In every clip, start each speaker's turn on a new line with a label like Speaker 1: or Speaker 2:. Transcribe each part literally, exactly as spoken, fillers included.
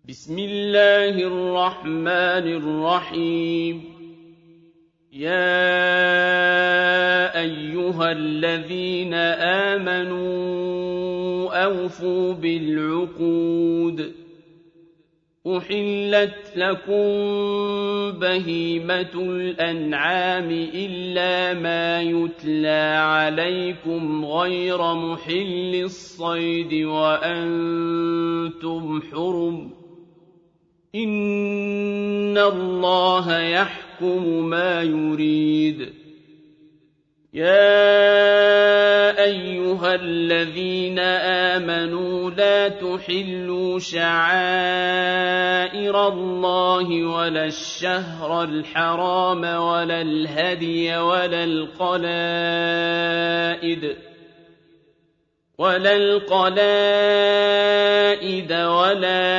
Speaker 1: بسم الله الرحمن الرحيم يا أيها الذين آمنوا أوفوا بالعقود أحلت لكم بهيمة الأنعام إلا ما يتلى عليكم غير محل الصيد وأنتم حرم إن الله يحكم ما يريد يا أيها الذين آمنوا لا تحلوا شعائر الله ولا الشهر الحرام ولا الهدي ولا القلائد ولا القلائد ولا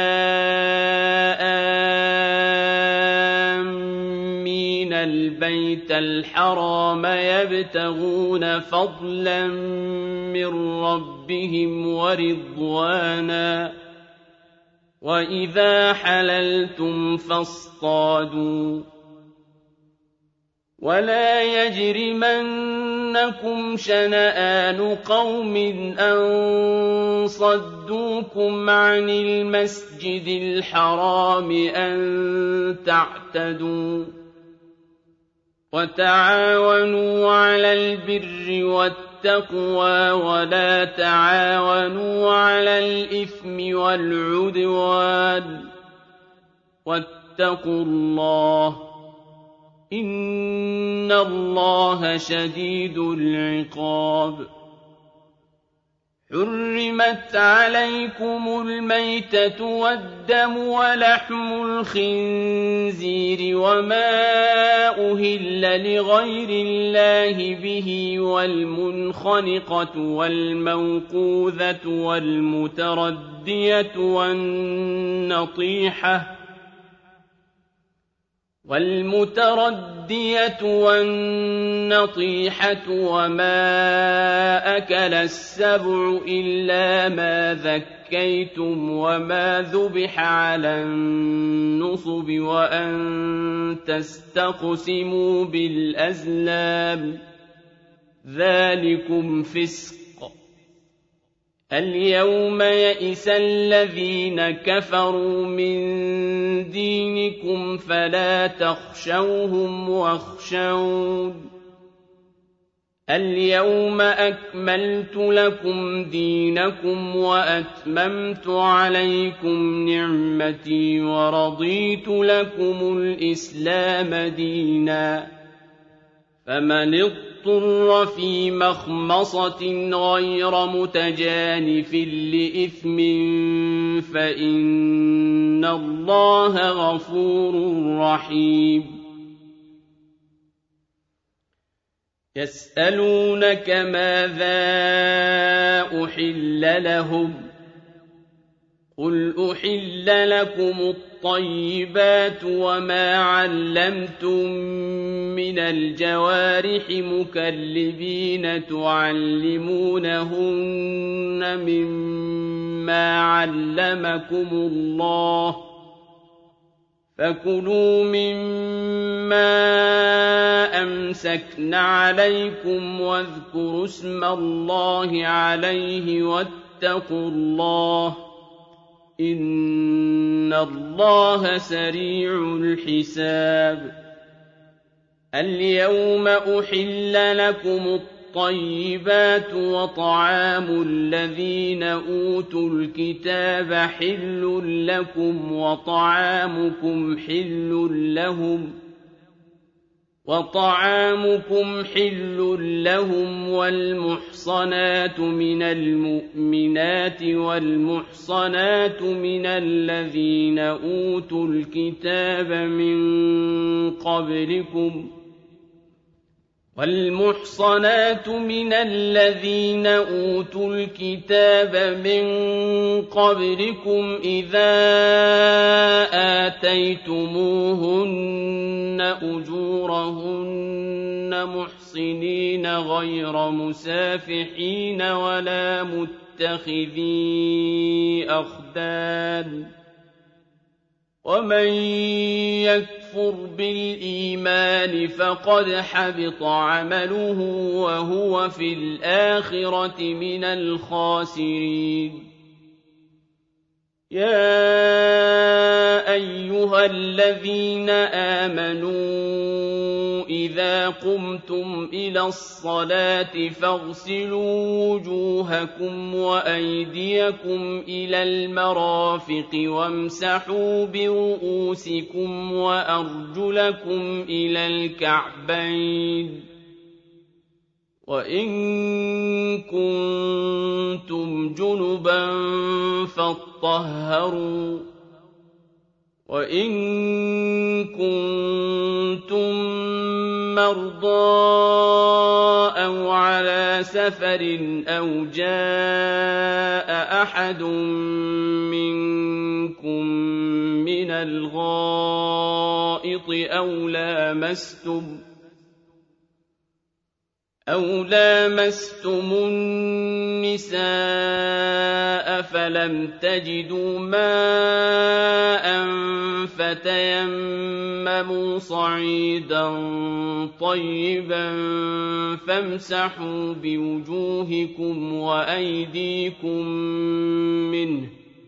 Speaker 1: آمين البيت الحرام يبتغون فضلا من ربهم ورضوانا وإذا حللتم فاصطادوا ولا يجرمنكم شنآن قوم أن صدوكم عن المسجد الحرام أن تعتدوا وتعاونوا على البر والتقوى ولا تعاونوا على الإثم والعدوان واتقوا الله إن الله شديد العقاب حرمت عليكم الميتة والدم ولحم الخنزير وما أهل لغير الله به والمنخنقة والموقوذة والمتردية والنطيحة والمتردية والنطيحة وما أكل السبع إلا ما ذكيتم وما ذبح على النصب وأن تستقسموا بالأزلام ذلكم فسق اليوم يئس الذين كفروا من دينكم فلا تخشوهم واخشون اليوم أكملت لكم دينكم وأتممت عليكم نعمتي ورضيت لكم الإسلام دينا فمن اضطر في مخمصة غير متجانف لإثم فإن الله غفور رحيم يسألونك ماذا أحل لهم قل أحل لكم الطيبات وما علمتم من الجوارح مكلبين تعلمونهن مما علمكم الله فكلوا مما أمسكن عليكم واذكروا اسم الله عليه واتقوا الله إن الله سريع الحساب اليوم أحل لكم الطيبات وطعام الذين أوتوا الكتاب حل لكم وطعامكم حل لهم وطعامكم حل لهم والمحصنات من المؤمنات والمحصنات من الذين أوتوا الكتاب من قبلكم والمحصنات من الذين أوتوا الكتاب من قبلكم إذا آتيتموهن أجورهن محصنين غير مسافحين ولا متخذي أخدان ومن يكفر بالإيمان فقد حبط عمله وهو في الآخرة من الخاسرين يا أيها الذين آمنوا إذا قمتم إلى الصلاة فاغسلوا وجوهكم وأيديكم إلى المرافق وامسحوا برؤوسكم وأرجلكم إلى الكعبين وإن كنتم جنبا فاطهروا وإن كنتم مرضى أو على سفر أو جاء أحد منكم من الغائط أو لامستم أو لامستم النساء فلم تجدوا ماء فتيمموا صعيدا طيبا فامسحوا بوجوهكم وأيديكم منه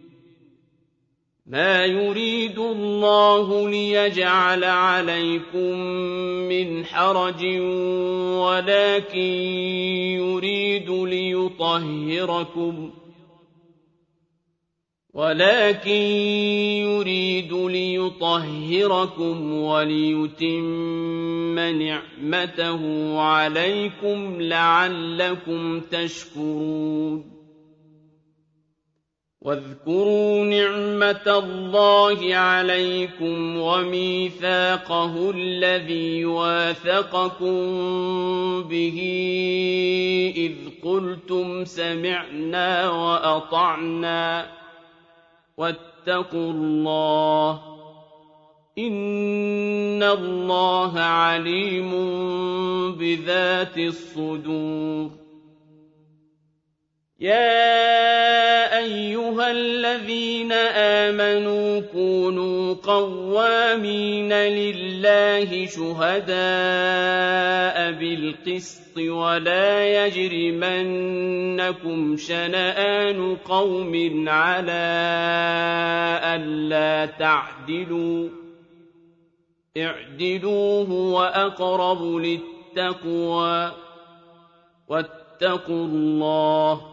Speaker 1: ما يريد الله ليجعل عليكم من حرج ولكن يريد ليطهركم ولكن يريد ليطهركم وليتم نعمته عليكم لعلكم تشكرون واذكروا نعمة الله عليكم وميثاقه الذي واثقكم به إذ قلتم سمعنا وأطعنا واتقوا الله إن الله عليم بذات الصدور يا أيها الذين آمنوا كونوا قوامين لله شهداء بالقسط ولا يجرمنكم شنآن قوم على ألا تعدلوا اعدلوا هو أقرب للتقوى واتقوا الله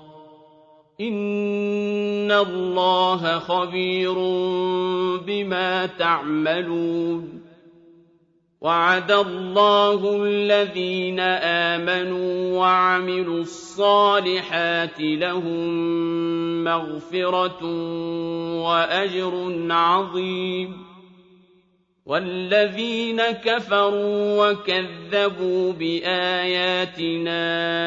Speaker 1: إن الله خبير بما تعملون وعد الله الذين آمنوا وعملوا الصالحات لهم مغفرة وأجر عظيم والذين كفروا وكذبوا بآياتنا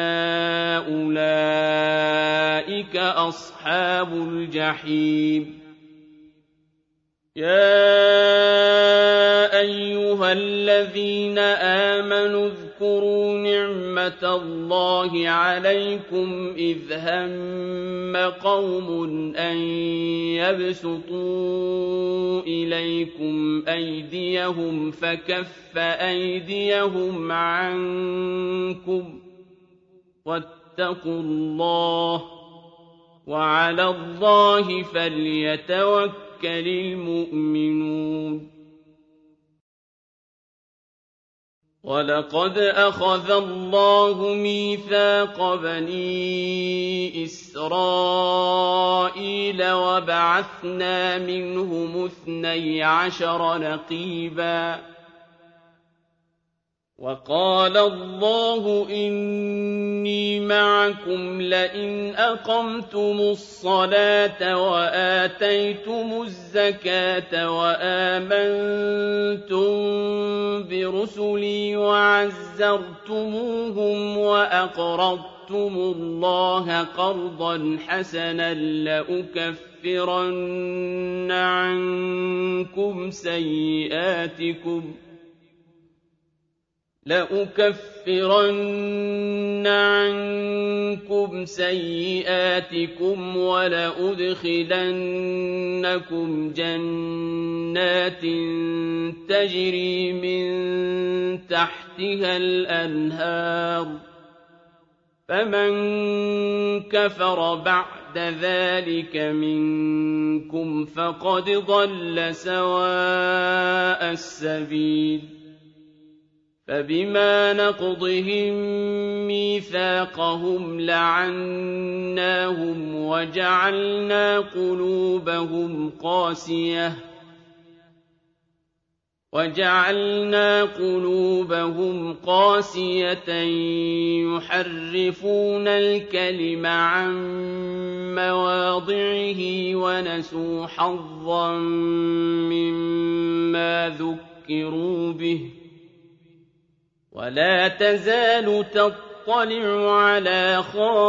Speaker 1: أولئك أصحاب الجحيم يا أيها الذين آمنوا اذكروا نعمة الله عليكم إذ هم قوم أن يبسطوا إليكم أيديهم فكف أيديهم عنكم واتقوا الله وعلى الله فليتوكل المؤمنون ولقد أخذ الله ميثاق بني إسرائيل وبعثنا منهم اثني عشر نقيبا وقال الله إني معكم لئن أقمتم الصلاة وآتيتم الزكاة وآمنتم برسلي وعزرتموهم وأقرضتم الله قرضا حسنا لأكفرن عنكم سيئاتكم لأكفرن عنكم سيئاتكم ولأدخلنكم جنات جنات تجري من تحتها الأنهار فمن كفر بعد ذلك منكم فقد ضل سواء السبيل فبما نقضهم ميثاقهم لعناهم وجعلنا قلوبهم قاسية وجعلنا قلوبهم قاسية يحرفون الكلم عن مواضعه ونسوا حظا مما ذكروا به ولا تزال تطلع على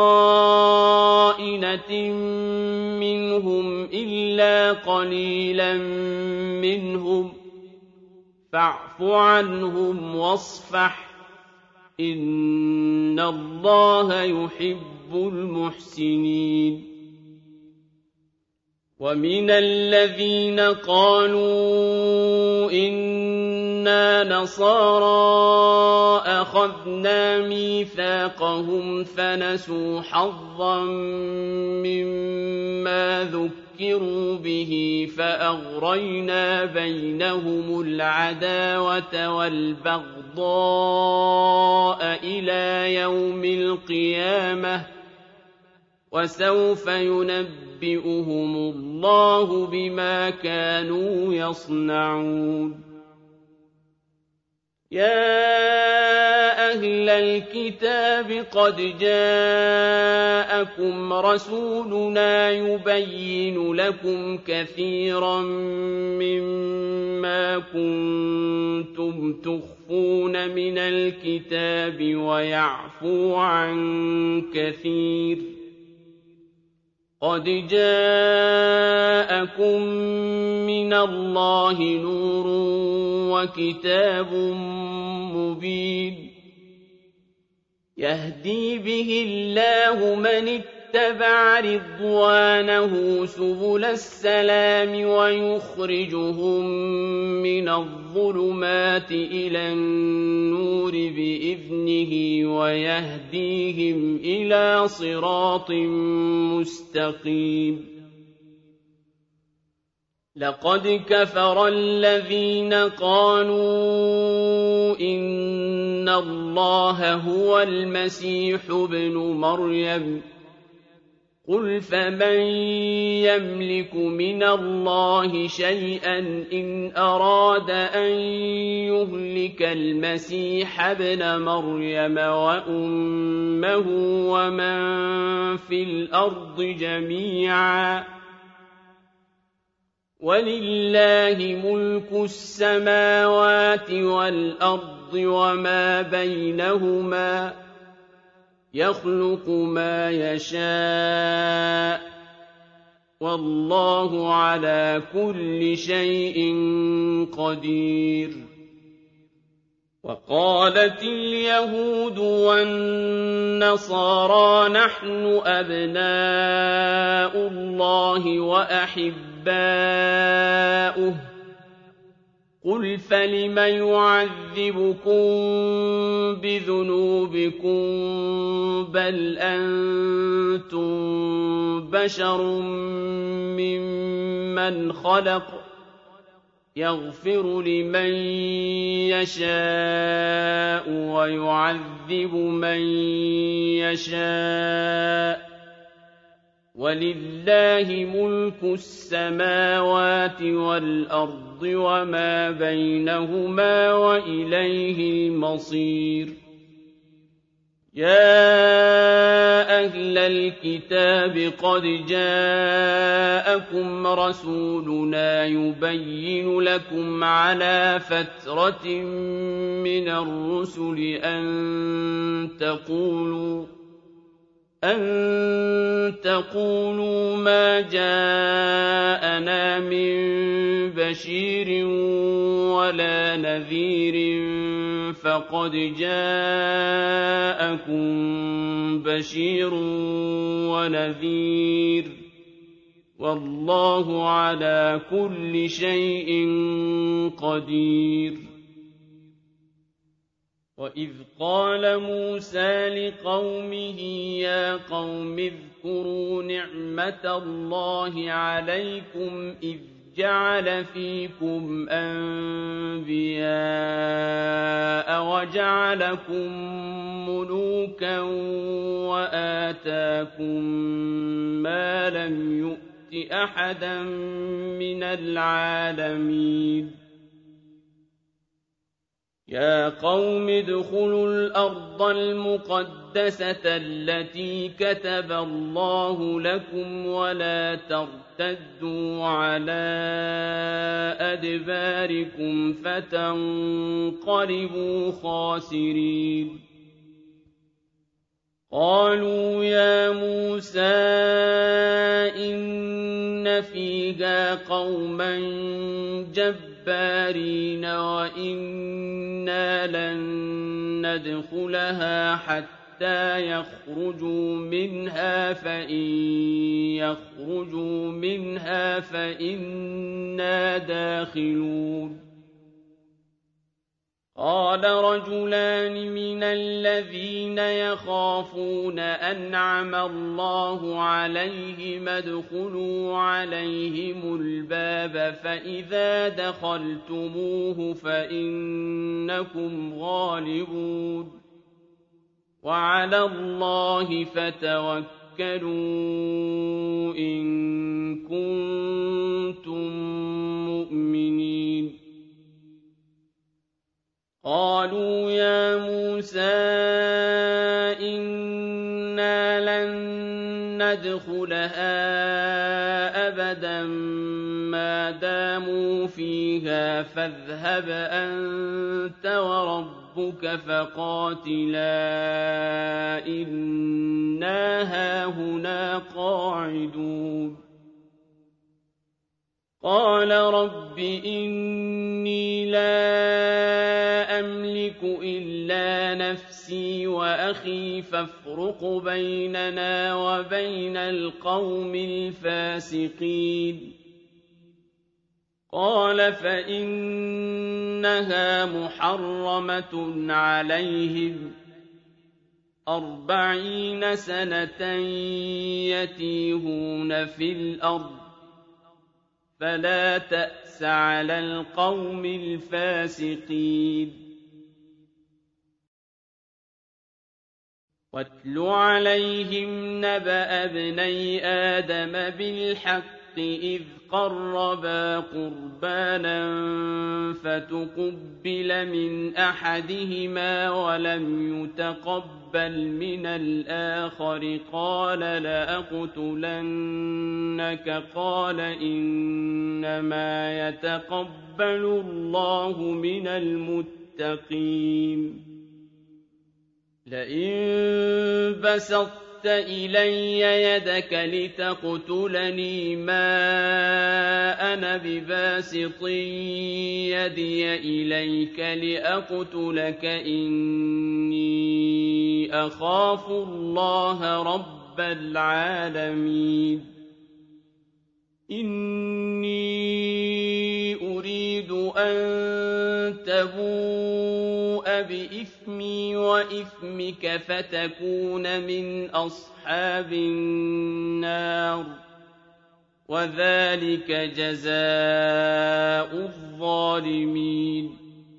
Speaker 1: خائنة منهم إلا قليلا منهم فاعف عنهم واصفح إن الله يحب المحسنين ومن الذين قالوا إنا نصارى أخذنا ميثاقهم فنسوا حظا مما ذكروا به فأغرينا بينهم العداوة والبغضاء إلى يوم القيامة وسوف ينبئهم الله بما كانوا يصنعون يا أهل الكتاب قد جاءكم رسولنا يبين لكم كثيرا مما كنتم تخفون من الكتاب ويعفو عن كثير قد جاءكم من الله نور وكتاب مبين يهدي به الله من اتبع رضوانه سبل السلام ويخرجهم من الظلمات إلى النور بإذنه ويهديهم إلى صراط مستقيم لقد كفر الذين قالوا إن الله هو المسيح ابن مريم قل فمن يملك من الله شيئا إن أراد أن يهلك المسيح ابن مريم وأمه ومن في الأرض جميعا ولله ملك السماوات والأرض وما بينهما يخلق ما يشاء والله على كل شيء قدير وقالت اليهود والنصارى نحن أبناء الله وأحباؤه قل فلم يعذبكم بذنوبكم بل أنتم بشر ممن خلق يغفر لمن يشاء ويعذب من يشاء ولله ملك السماوات والأرض وما بينهما وإليه المصير يا أهل الكتاب قد جاءكم رسولنا يبين لكم على فترة من الرسل أن تقولوا أن تقولوا ما جاءنا من بشير ولا نذير فقد جاءكم بشير ونذير والله على كل شيء قدير. وإذ قال موسى لقومه يا قوم اذكروا نعمة الله عليكم إذ جعل فيكم أنبياء وجعلكم ملوكا وآتاكم ما لم يؤت أحدا من العالمين. يا قوم ادخلوا الأرض المقدسة التي كتب الله لكم ولا ترتدوا على أدباركم فتنقلبوا خاسرين. قالوا يا موسى إن فيها قوما جبارين وإنا لن ندخلها حتى يخرجوا منها فإن يخرجوا منها فإنا داخلون. قال رجلان من الذين يخافون أنعم الله عليهم ادخلوا عليهم الباب فإذا دخلتموه فإنكم غالبون وعلى الله فتوكلوا إن كنتم مؤمنين. قالوا يا موسى إنا لن ندخلها أبدا ما داموا فيها فاذهب أنت وربك فقاتلا إنا هاهنا قاعدون. قال رب إني لا أملك إلا نفسي وأخي فافرق بيننا وبين القوم الفاسقين. قال فإنها محرمة عليهم أربعين سنة يتيهون في الأرض فلا تأس على القوم الفاسقين. واتل عليهم نبأ ابني آدم بالحق إذ قربا قربانا فتقبل من أحدهما ولم يتقبل من الآخر قال لأقتلنك قال إنما يتقبل الله من المتقين. لئن بسطت إلي يدك لتقتلني ما أنا بباسط يدي إليك لأقتلك إني أخاف الله رب العالمين. إني أريد أن تبوء بإثمي وإثمك فتكون من أصحاب النار وذلك جزاء الظالمين.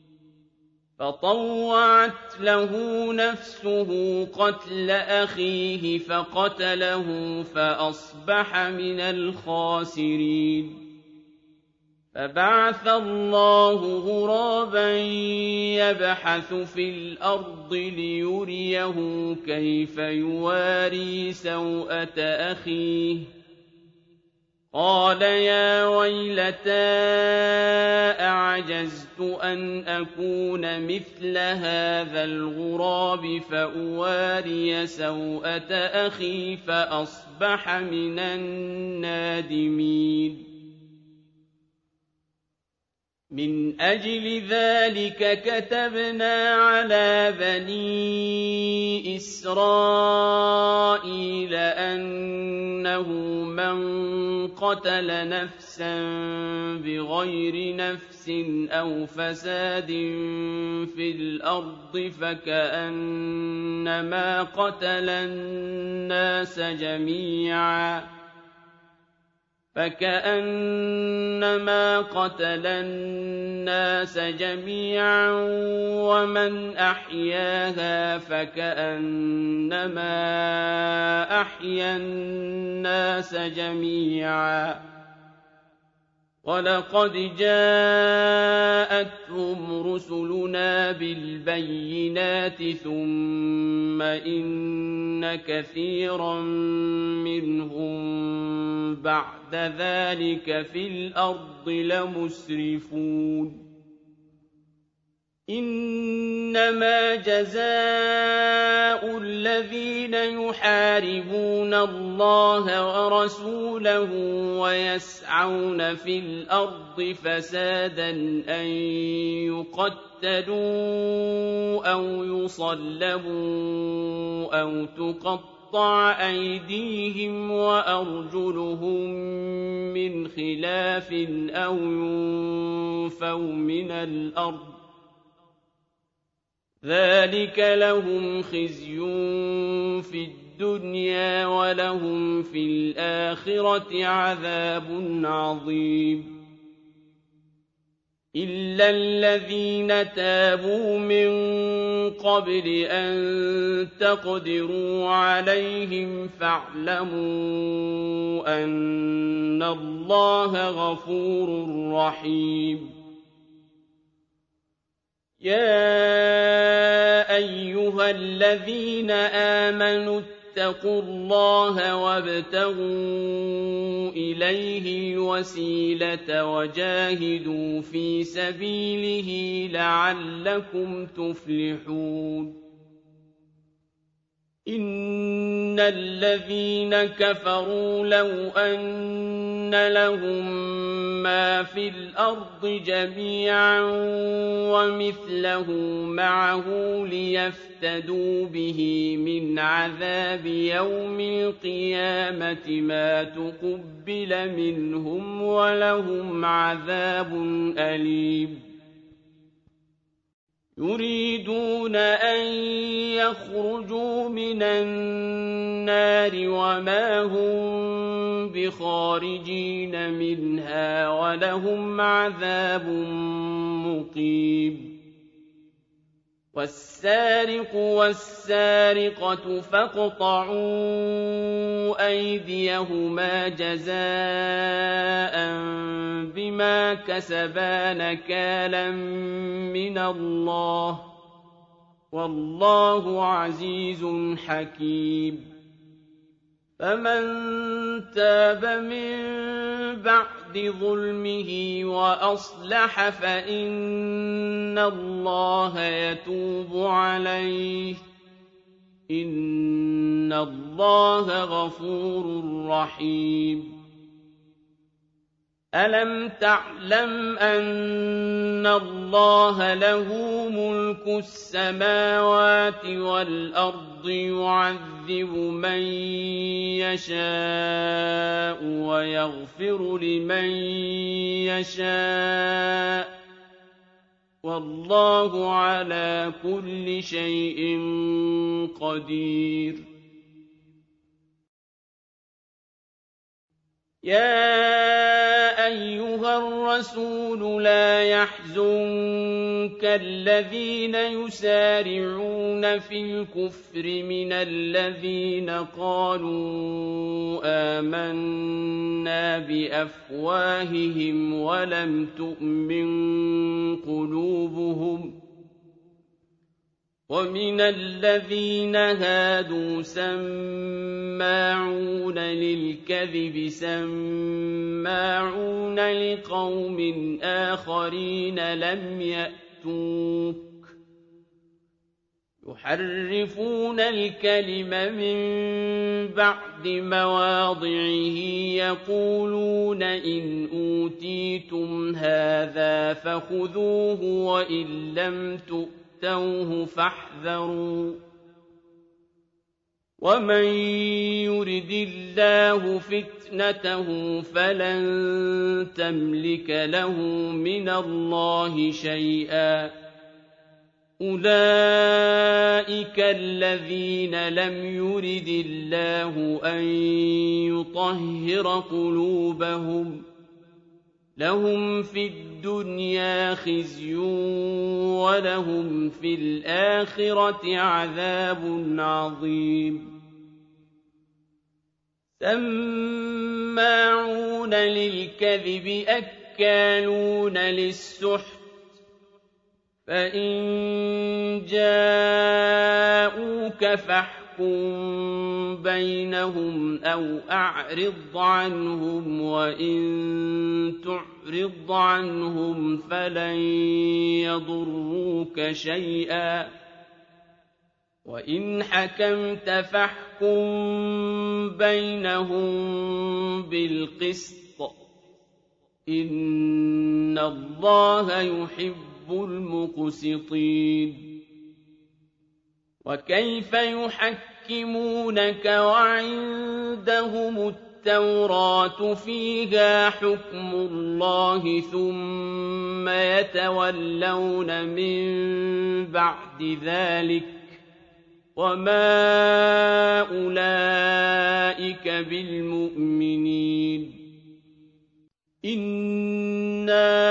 Speaker 1: فطوعت له نفسه قتل أخيه فقتله فأصبح من الخاسرين. فبعث الله غرابا يبحث في الأرض ليريه كيف يواري سوءة أخيه. قال يا ويلتى أعجزت أن أكون مثل هذا الغراب فأواري سوءة أخي فأصبح من النادمين. مِنْ أَجْلِ ذَلِكَ كَتَبْنَا عَلَىٰ بَنِي إِسْرَائِيلَ أَنَّهُ مَن قَتَلَ نَفْسًا بِغَيْرِ نَفْسٍ أَوْ فَسَادٍ فِي الْأَرْضِ فَكَأَنَّمَا قَتَلَ النَّاسَ جَمِيعًا فَكَأَنَّمَا قَتَلَ النَّاسَ جَمِيعًا وَمَنْ أَحْيَاهَا فَكَأَنَّمَا أَحْيَا النَّاسَ جَمِيعًا ۚ وَلَقَدْ جَاءَتْهُمْ رُسُلُنَا بِالْبَيِّنَاتِ ثُمَّ إِنَّ كَثِيرًا مِّنْهُم بَعْدَ ذَٰلِكَ فِي الْأَرْضِ لَمُسْرِفُونَ إِنَّمَا جَزَاءُ الَّذِينَ يُحَارِبُونَ اللَّهَ وَرَسُولَهُ وَيَسْعَوْنَ فِي الْأَرْضِ فَسَادًا أَن يُقَتَّلُوا أَوْ يُصَلَّبُوا أَوْ تُقَطَّعَ أَيْدِيهِمْ وَأَرْجُلُهُم مِّنْ خِلَافٍ أَوْ يُنفَوْا مِنَ الْأَرْضِ ۚ ذَٰلِكَ لَهُمْ خِزْيٌ فِي الدُّنْيَا وَلَهُمْ فِي الْآخِرَةِ عَذَابٌ عَظِيمٌ إِلَّا الَّذِينَ تَابُوا مِن قَبْلِ أَن تَقْدِرُوا عَلَيْهِمْ فَاعْلَمُوا أَنَّ اللَّهَ غَفُورٌ رَّحِيمٌ يَا أَيُّهَا الَّذِينَ آمَنُوا اتَّقُوا اللَّهَ وَابْتَغُوا إِلَيْهِ الْوَسِيلَةَ وَجَاهِدُوا فِي سَبِيلِهِ لَعَلَّكُمْ تُفْلِحُونَ إِنَّ الَّذِينَ كَفَرُوا لَوْ أَنَّ لَهُم مَّا فِي الْأَرْضِ جَمِيعًا وَمِثْلَهُ مَعَهُ لِيَفْتَدُوا بِهِ مِنْ عَذَابِ يَوْمِ الْقِيَامَةِ مَا تُقُبِّلَ مِنْهُمْ وَلَهُمْ عَذَابٌ أَلِيمٌ يُرِيدُونَ أَن يَخْرُجُوا مِنَ النَّارِ وَمَا هُم بِخَارِجِينَ مِنْهَا وَلَهُمْ عَذَابٌ مُّقِيمٌ وَالسَّارِقُ وَالسَّارِقَةُ فَاقْطَعُوا أَيْدِيَهُمَا جَزَاءً بِمَا كَسَبَا نَكَالًا مِّنَ اللَّهِ ۗ وَاللَّهُ عَزِيزٌ حَكِيمٌ فَمَن تَابَ مِن بَعْدِ ظُلْمِهِ وَأَصْلَحَ فَإِنَّ اللَّهَ يَتُوبُ عَلَيْهِ ۗ إِنَّ اللَّهَ غَفُورٌ رَّحِيمٌ أَلَمْ تَعْلَمْ أَنَّ اللَّهَ لَهُ مُلْكُ السَّمَاوَاتِ وَالْأَرْضِ يُعَذِّبُ مَن يَشَاءُ وَيَغْفِرُ لِمَن يَشَاءُ ۗ وَاللَّهُ عَلَىٰ كُلِّ شَيْءٍ قَدِيرٌ يَا أَيُّهَا الرَّسُولُ لَا يَحْزُنكَ الَّذِينَ يُسَارِعُونَ فِي الْكُفْرِ مِنَ الَّذِينَ قَالُوا آمَنَّا بِأَفْوَاهِهِمْ وَلَمْ تُؤْمِن قُلُوبُهُمْ ۛ وَمِنَ الَّذِينَ هَادُوا سَمَّاعُونَ لِلْكَذِبِ سَمَّاعُونَ لِقَوْمٍ آخَرِينَ لَمْ يَأْتُوكَ ۖ يحرفون الكلم من بعد مواضعه يقولون إن أوتيتم هذا فخذوه وإن لم تؤتوه فاحذروا ومن يرد الله فتنته فلن تملك له من الله شيئا أولئك الذين لم يرد الله أن يطهر قلوبهم لهم في الدنيا خزي ولهم في الآخرة عذاب عظيم سماعون للكذب أكالون للسحت فإن جاءوك فاحكم بينهم أو أعرض عنهم وإن تعرض عنهم فلن يضروك شيئا وإن حكمت فاحكم بينهم بالقسط إن الله يحب المقسطين وكيف يحكمونك وعندهم التوراة فيها حكم الله ثم يتولون من بعد ذلك وما أولئك بالمؤمنين إنا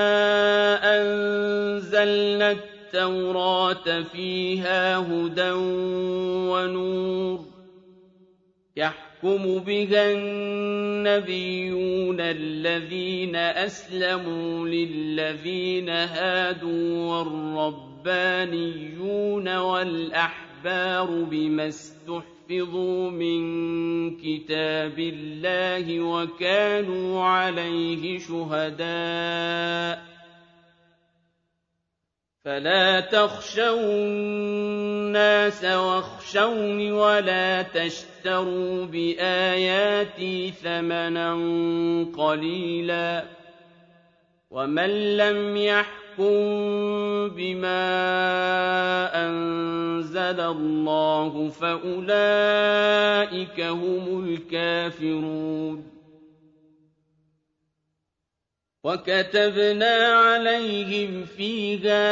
Speaker 1: أنزلنا التوراة فيها هدى ونور يحكم بها النبيون الذين أسلموا للذين هادوا والربانيون والأحبار بما استحفظوا من كتاب الله وكانوا عليه شهداء فلا تخشوا الناس واخشوني ولا تشتروا بآياتي ثمنا قليلا ومن لم يحكم بما أنزل الله فأولئك هم الكافرون وكتبنا عليهم فيها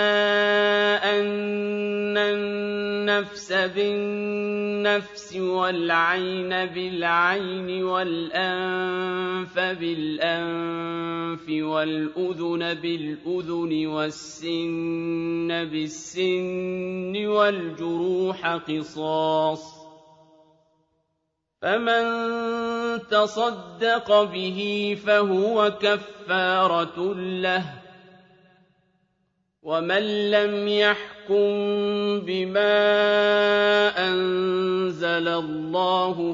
Speaker 1: أن النفس بالنفس والعين بالعين والأنف بالأنف والأذن بالأذن والسن بالسن والجروح قصاص فمن تصدق به فهو كفارة له ومن لم يحكم بما أنزل الله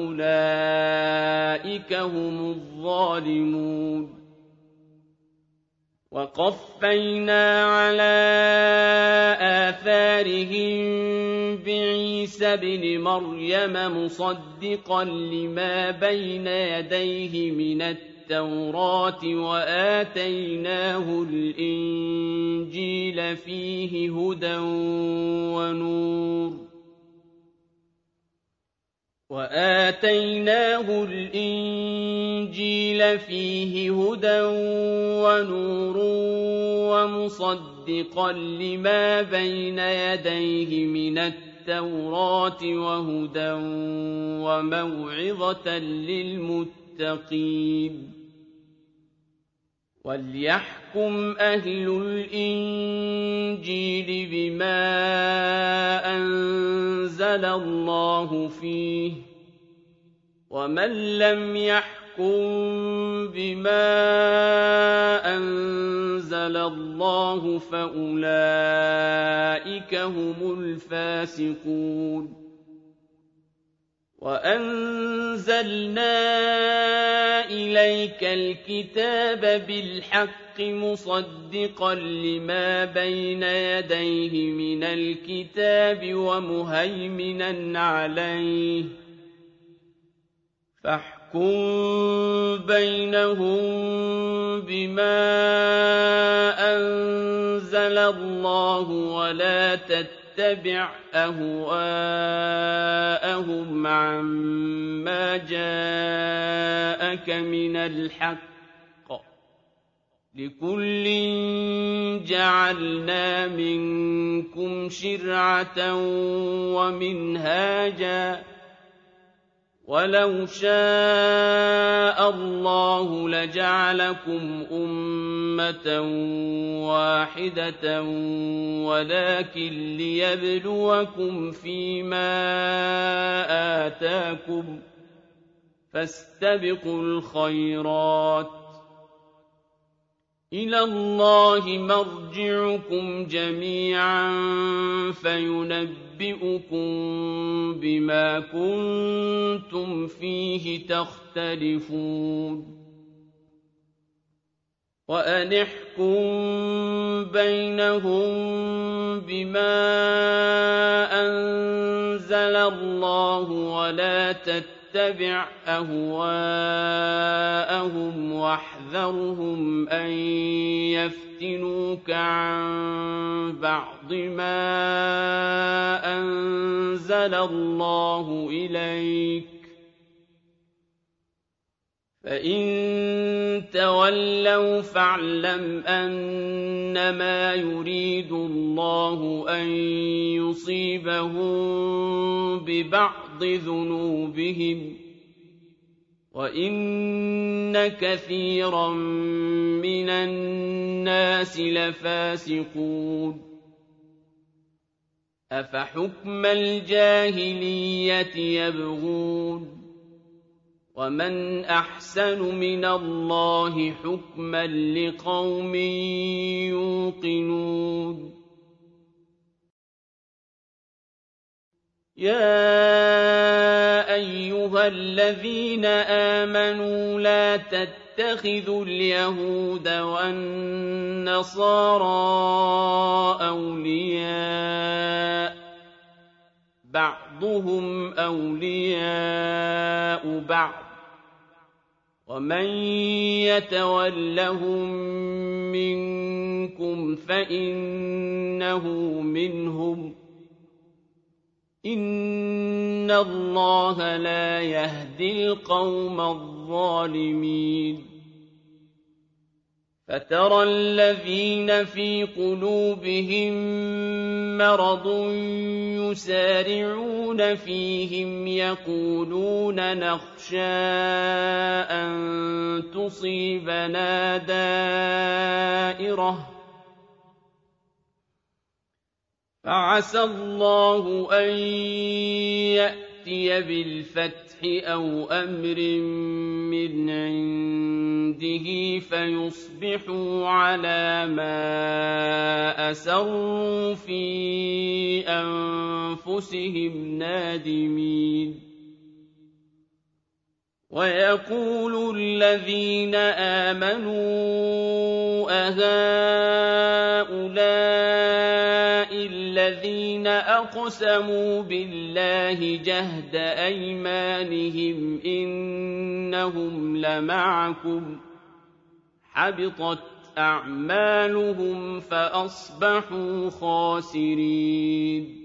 Speaker 1: فأولئك هم الظالمون وقفينا على آثارهم بعيسى ابن مريم مصدقا لما بين يديه من التوراة وآتيناه الإنجيل فيه هدى ونور وآتيناه الإنجيل فيه هدى ونور ومصدقا لما بين يديه من التوراة وهدى وموعظة للمتقين وليحكم أهل الإنجيل بما أنزل الله فيه ومن لم يحكم بما أنزل الله فأولئك هم الفاسقون وَأَنزَلْنَا إِلَيْكَ الْكِتَابَ بِالْحَقِّ مُصَدِّقًا لِّمَا بَيْنَ يَدَيْهِ مِنَ الْكِتَابِ وَمُهَيْمِنًا عَلَيْهِ ۖ فَاحْكُم بَيْنَهُم بِمَا أَنزَلَ اللَّهُ وَلَا تَتَّبِعْ أَهْوَاءَهُمْ عَمَّا جَاءَكَ مِنَ الْحَقِّ ۚ لِكُلٍّ جَعَلْنَا مِنكُمْ شِرْعَةً وَمِنْهَاجًا ۚ وَلَوْ شَاءَ اللَّهُ لَجَعَلَكُمْ أُمَّةً وَاحِدَةً وَلَٰكِن لِّيَبْلُوَكُمْ فِيمَا آتَاكُمْ ۖ فَاسْتَبِقُوا الْخَيْرَاتِ ۚ إِلَى اللَّهِ مَرْجِعُكُمْ جَمِيعًا فَيُنَبِّئُكُم بِمَا كُنتُمْ فِيهِ تَخْتَلِفُونَ وَأَنِ احْكُم بَيْنَهُم بِمَا أَنزَلَ اللَّهُ وَلَا تَتَّبِعْ أَهْوَاءَهُمْ وَاحْذَرْهُمْ أَن يَفْتِنُوكَ عَن بَعْضِ مَا أَنزَلَ اللَّهُ إِلَيْكَ ۖ فَإِن تَوَلَّوْا فَاعْلَمْ أَنَّمَا يُرِيدُ اللَّهُ أَن يُصِيبَهُم بِبَعْضِ ذُنُوبِهِمْ ۗ وَإِنَّ كَثِيرًا مِّنَ النَّاسِ لَفَاسِقُونَ أَفَحُكْمَ الْجَاهِلِيَّةِ يَبْغُونَ وَمَنْ أَحْسَنُ مِنَ اللَّهِ حُكْمًا لِّقَوْمٍ يُوقِنُونَ يَا أَيُّهَا الَّذِينَ آمَنُوا لَا تَتَّخِذُوا الْيَهُودَ وَالنَّصَارَىٰ أَوْلِيَاءَ ۘ بَعْضُهُمْ أَوْلِيَاءُ بَعْضٍ ۚ وَمَن يَتَوَلَّهُم مِّنكُمْ فَإِنَّهُ مِنْهُمْ ۗ إِنَّ اللَّهَ لَا يَهْدِي الْقَوْمَ الظَّالِمِينَ فَتَرَى الَّذِينَ فِي قُلُوبِهِم مَّرَضٌ يُسَارِعُونَ فِيهِمْ يَقُولُونَ نَخْشَىٰ أَن تُصِيبَنَا دَائِرَةٌ ۚ فَعَسَى اللَّهُ أَن يَأْتِيَ بِالْفَتْحِ أَوْ أَمْرٍ مِّنْ عِندِهِ فَيُصْبِحُوا عَلَىٰ مَا أَسَرُّوا فِي أَنفُسِهِمْ نَادِمِينَ وَيَقُولُ الَّذِينَ آمَنُوا أَهَٰؤُلَاءِ الَّذِينَ أَقْسَمُوا بِاللَّهِ جَهْدَ أَيْمَانِهِمْ إِنَّهُمْ لَمَعَكُمْ ۚ حَبِطَتْ أَعْمَالُهُمْ فَأَصْبَحُوا خَاسِرِينَ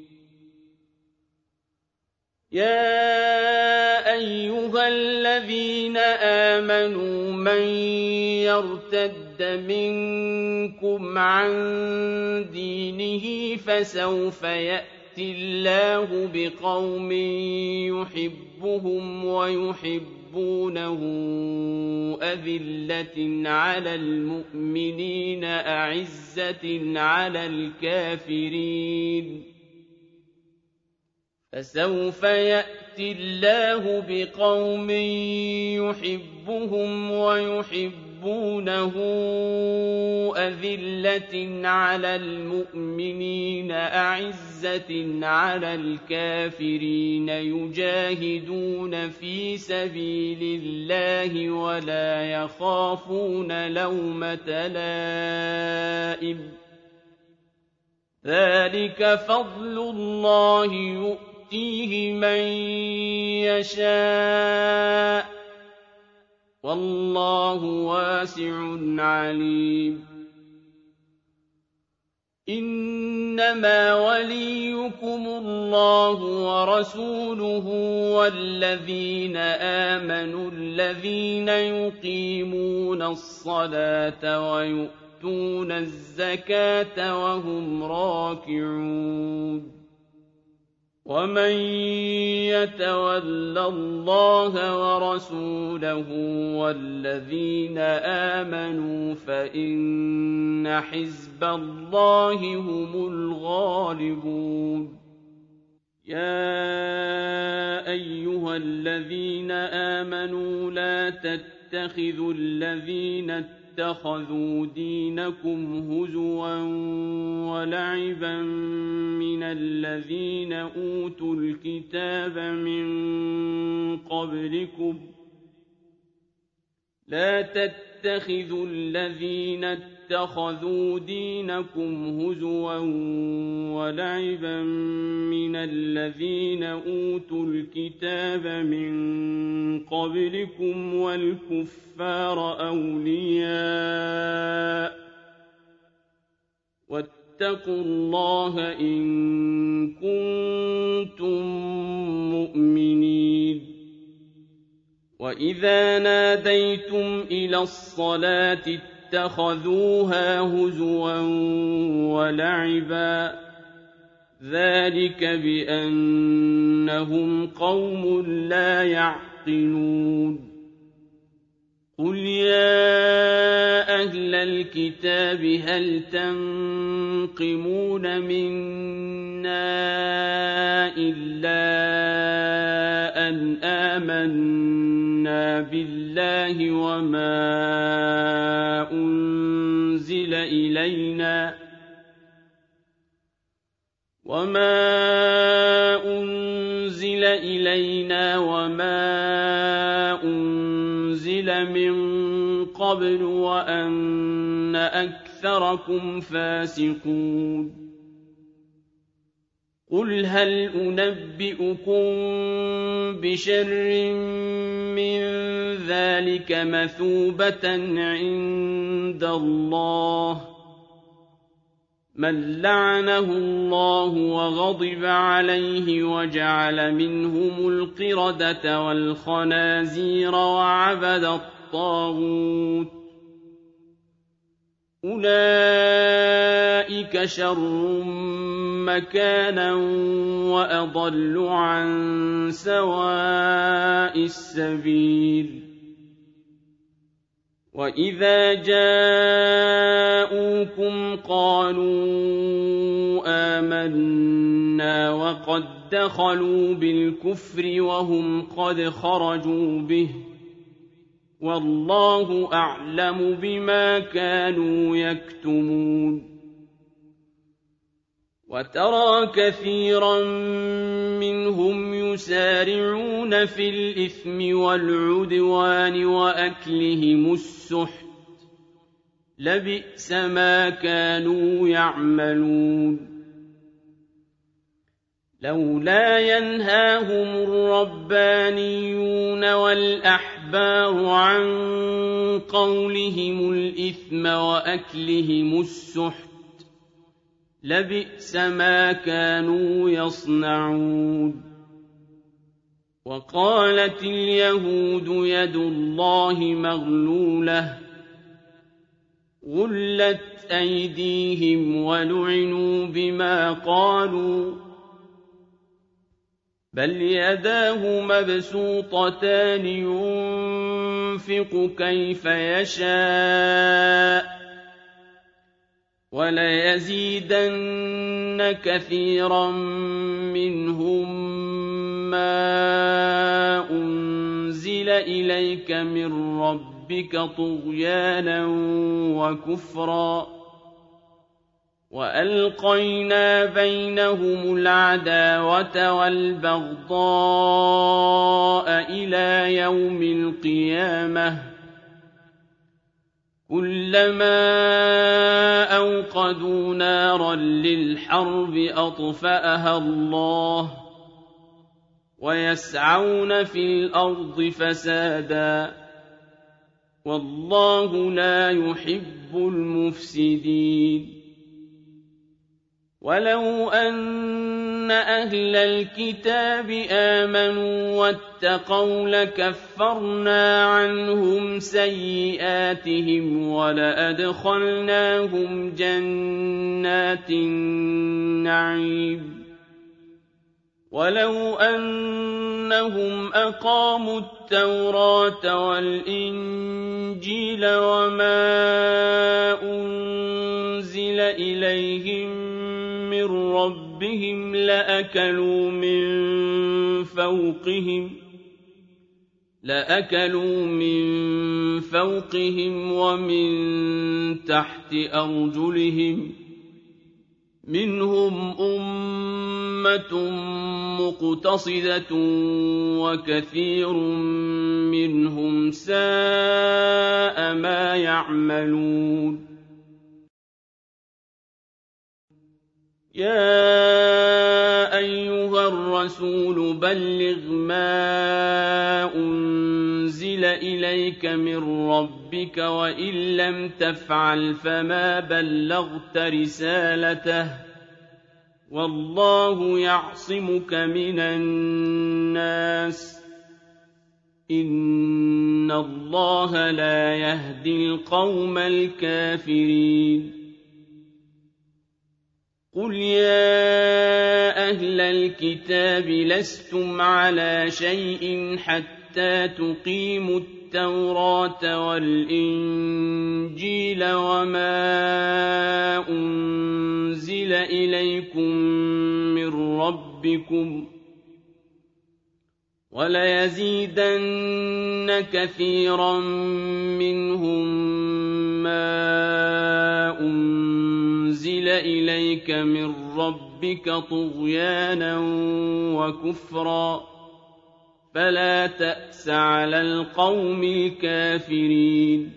Speaker 1: يَا أَيُّهَا الَّذِينَ آمَنُوا مَن يَرْتَدَّ مِنكُمْ عَن دِينِهِ فَسَوْفَ يَأْتِي اللَّهُ بِقَوْمٍ يُحِبُّهُمْ وَيُحِبُّونَهُ أَذِلَّةٍ عَلَى الْمُؤْمِنِينَ أَعِزَّةٍ عَلَى الْكَافِرِينَ فَسَوْفَ يَأْتِي اللَّهُ بِقَوْمٍ يُحِبُّهُمْ وَيُحِبُّونَهُ أذلة على المؤمنين أعزة على الكافرين يجاهدون في سبيل الله ولا يخافون لومة لائم ذلك فضل الله يؤتيه من يشاء والله واسع عليم إنما وليكم الله ورسوله والذين آمنوا الذين يقيمون الصلاة ويؤتون الزكاة وهم راكعون ومن يتول الله ورسوله والذين آمنوا فإن حزب الله هم الغالبون يا أيها الذين آمنوا لا تتخذوا الذين اتخذوا دينكم هزوا ولعبا من الذين أوتوا الكتاب من قبلكم لا تتخذوا الذين اتخذوا دينكم هزوا ولعبا من الذين أوتوا الكتاب من قبلكم والكفار أولياء واتقوا الله إن كنتم مؤمنين وإذا ناديتم إلى الصلاة اتخذوها هزوا ولعبا ذلك بأنهم قوم لا يعقلون قل يا أهل الكتاب هل تنقمون منا إلا أن آمنا بالله وما أنزل إلينا وما أنزل إلينا وما أنزل من قبل وأن أكثركم فاسقون قل هل أنبئكم بشر من ذلك مثوبة عند الله من لعنه الله وغضب عليه وجعل منهم القردة والخنازير وعبد الطاغوت أولئك شر مكانا وأضل عن سواء السبيل وإذا جاءوكم قالوا آمنا وقد دخلوا بالكفر وهم قد خرجوا به والله أعلم بما كانوا يكتمون وترى كثيرا منهم يسارعون في الإثم والعدوان وأكلهم السحت لبئس ما كانوا يعملون لولا ينهاهم الربانيون والأحبار عن قولهم الإثم وأكلهم السحت لبئس ما كانوا يصنعون وقالت اليهود يد الله مغلولة غلت أيديهم ولعنوا بما قالوا بل يداه مبسوطتان ينفق كيف يشاء وليزيدن كثيرا منهم ما أنزل إليك من ربك ربك طغيانا وكفرا وألقينا بينهم العداوة والبغضاء إلى يوم القيامة كلما أوقدوا نارا للحرب أطفأها الله ويسعون في الأرض فسادا والله لا يحب المفسدين ولو أن أهل الكتاب آمنوا واتقوا لكفرنا عنهم سيئاتهم ولأدخلناهم جنات النعيم ولو أنهم أقاموا التوراة والإنجيل وما أنزل إليهم من ربهم لأكلوا من فوقهم لأكلوا من فوقهم ومن تحت أرجلهم منهم أمة مقتصدة وكثير منهم ساء ما يعملون يا أيها الرسول بلغ ما أنزل إليك من ربك وإن لم تفعل فما بلغت رسالته والله يعصمك من الناس إن الله لا يهدي القوم الكافرين قل يا أهل الكتاب لستم على شيء حتى تقيموا التوراة والإنجيل وما أنزل إليكم من ربكم وليزيدن كثيرا منهم ما أنزل إليك من ربك طغيانا وكفرا فلا تأس على القوم الكافرين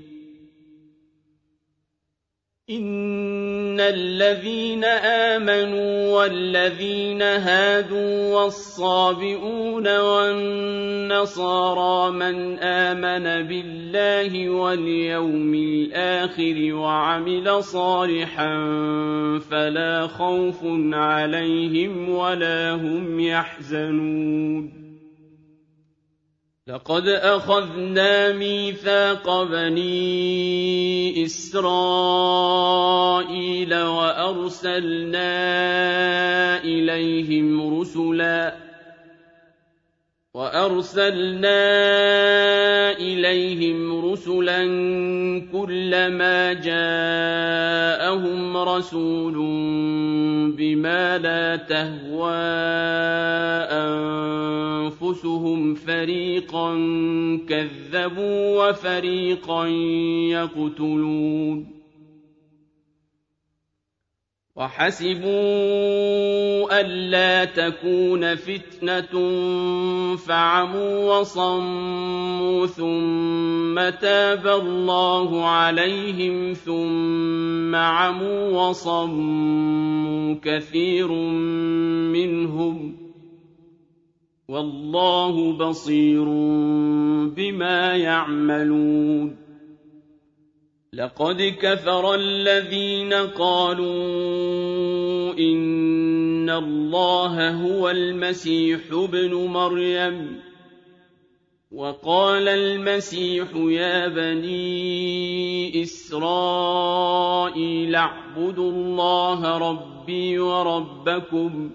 Speaker 1: إن الذين آمنوا والذين هادوا والصابئون والنصارى من آمن بالله واليوم الآخر وعمل صالحا فلا خوف عليهم ولا هم يحزنون لقد أخذنا ميثاق بني إسرائيل وأرسلنا إليهم رسلا وأرسلنا إليهم رسلا كلما جاءهم رسول بما لا تهوى أنفسهم فريقا كذبوا وفريقا يقتلون وحسبوا ألا تكون فتنة فعموا وصموا ثم تاب الله عليهم ثم عموا وصموا كثير منهم والله بصير بما يعملون لقد كفر الذين قالوا إن الله هو المسيح ابن مريم وقال المسيح يا بني إسرائيل اعبدوا الله ربي وربكم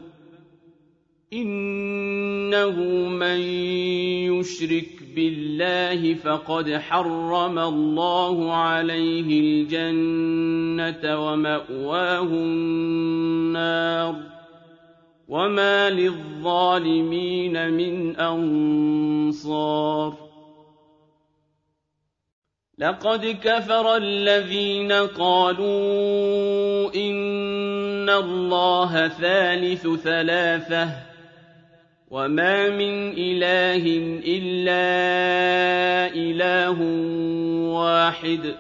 Speaker 1: إنه من يشرك بالله فقد حرم الله عليه الجنة ومأواه النار وما للظالمين من أنصار لقد كفر الذين قالوا إن الله ثالث ثلاثة وما من إله إلا إله واحد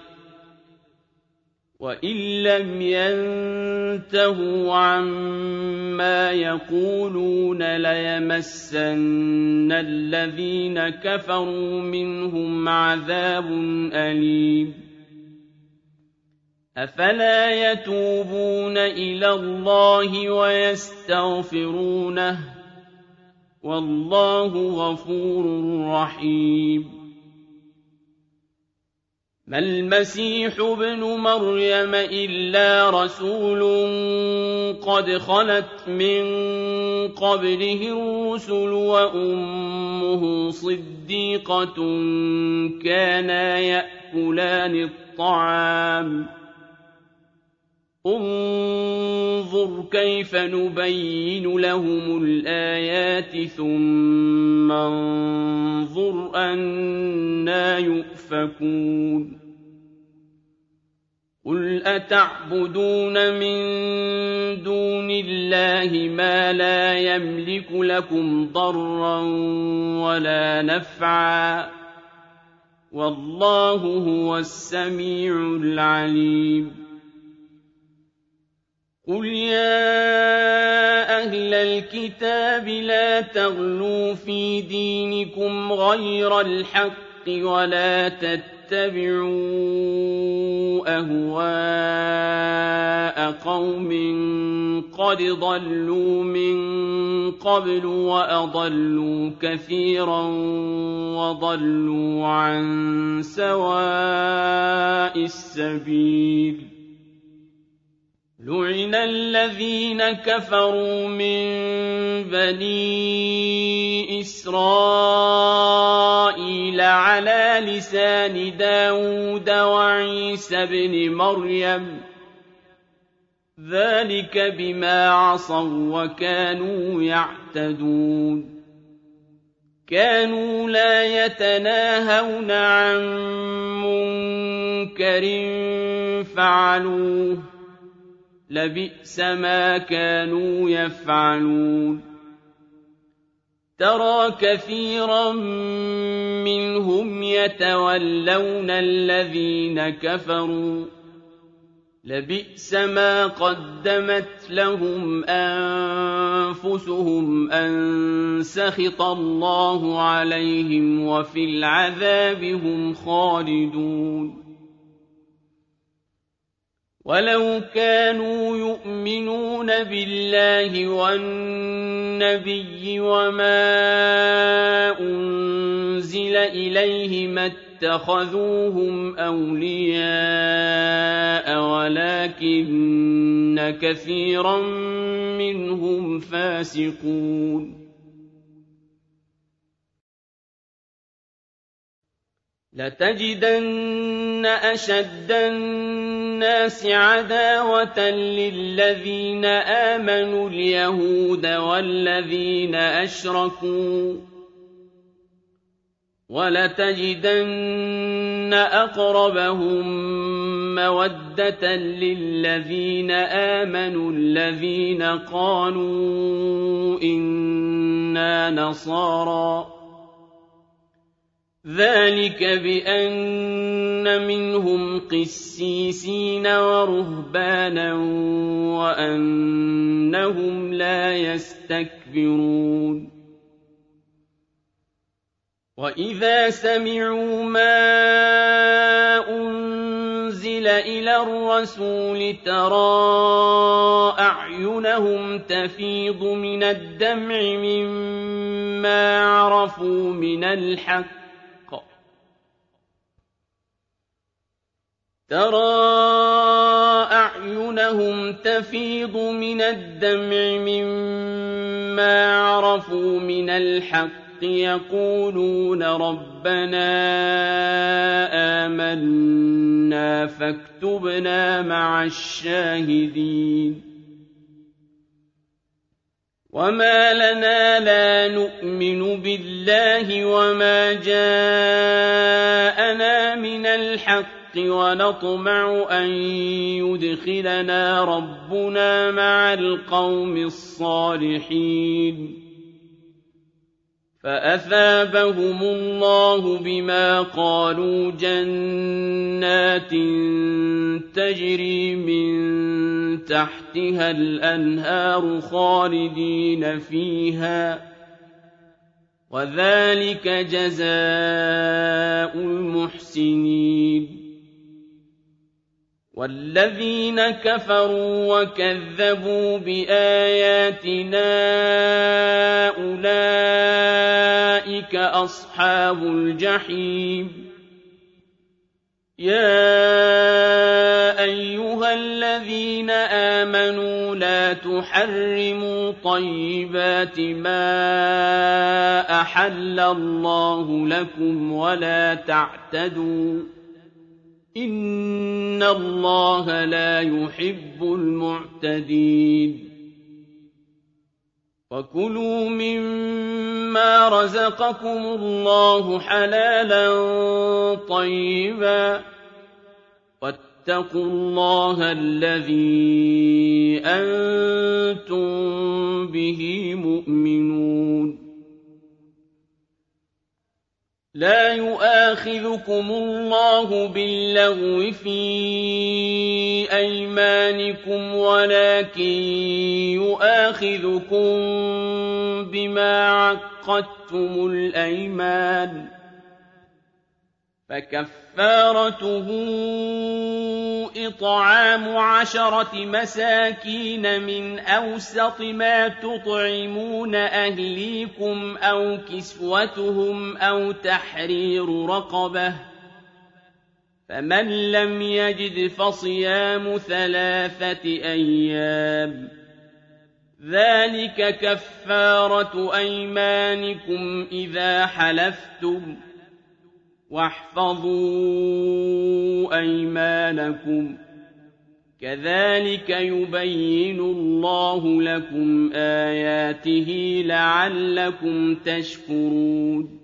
Speaker 1: وإن لم ينتهوا عما يقولون ليمسن الذين كفروا منهم عذاب أليم أفلا يتوبون إلى الله ويستغفرونه والله غفور رحيم ما المسيح ابن مريم إلا رسول قد خلت من قبله الرسل وأمه صديقة كانا يأكلان الطعام انظر كيف نبين لهم الآيات ثم انظر أنى يؤفكون قل أتعبدون من دون الله ما لا يملك لكم ضرا ولا نفعا والله هو السميع العليم قل يا أهل الكتاب لا تغلوا في دينكم غير الحق ولا تتبعوا أهواء قوم قد ضلوا من قبل وأضلوا كثيرا وضلوا عن سواء السبيل لعن الذين كفروا من بني إسرائيل على لسان داود وعيسى بن مريم ذلك بما عصوا وكانوا يعتدون كانوا لا يتناهون عن منكر فعلوه لبئس ما كانوا يفعلون ترى كثيرا منهم يتولون الذين كفروا لبئس ما قدمت لهم أنفسهم أن سخط الله عليهم وفي العذاب هم خالدون ولو كانوا يؤمنون بالله والنبي وما أنزل إليه ما اتخذوهم أولياء ولكن كثيرا منهم فاسقون لتجدن أشد الناس عداوة للذين آمنوا اليهود والذين أشركوا ولتجدن أقربهم مودة للذين آمنوا الذين قالوا إنا نصارى ذلك بأن منهم قسيسين ورهبانا وأنهم لا يستكبرون وإذا سمعوا ما أنزل إلى الرسول ترى أعينهم تفيض من الدمع مما عرفوا من الحق ترى أعينهم تفيض من الدمع مما عرفوا من الحق يقولون ربنا آمنا فاكتبنا مع الشاهدين وما لنا لا نؤمن بالله وما جاءنا من الحق ونطمع أن يدخلنا ربنا مع القوم الصالحين فأثابهم الله بما قالوا جنات تجري من تحتها الأنهار خالدين فيها وذلك جزاء المحسنين والذين كفروا وكذبوا بآياتنا أولئك أصحاب الجحيم يا أيها الذين آمنوا لا تحرموا طيبات ما أحل الله لكم ولا تعتدوا إن الله لا يحب المعتدين وكلوا مما رزقكم الله حلالا طيبا واتقوا الله الذي أنتم به مؤمنون لا يؤاخذكم الله باللغو في أيمانكم ولكن يؤاخذكم بما عقدتم الأيمان فكفارته إطعام عشرة مساكين من أوسط ما تطعمون أهليكم أو كسوتهم أو تحرير رقبة فمن لم يجد فصيام ثلاثة أيام ذلك كفارة أيمانكم إذا حلفتم واحفظوا أيمانكم كذلك يبين الله لكم آياته لعلكم تشكرون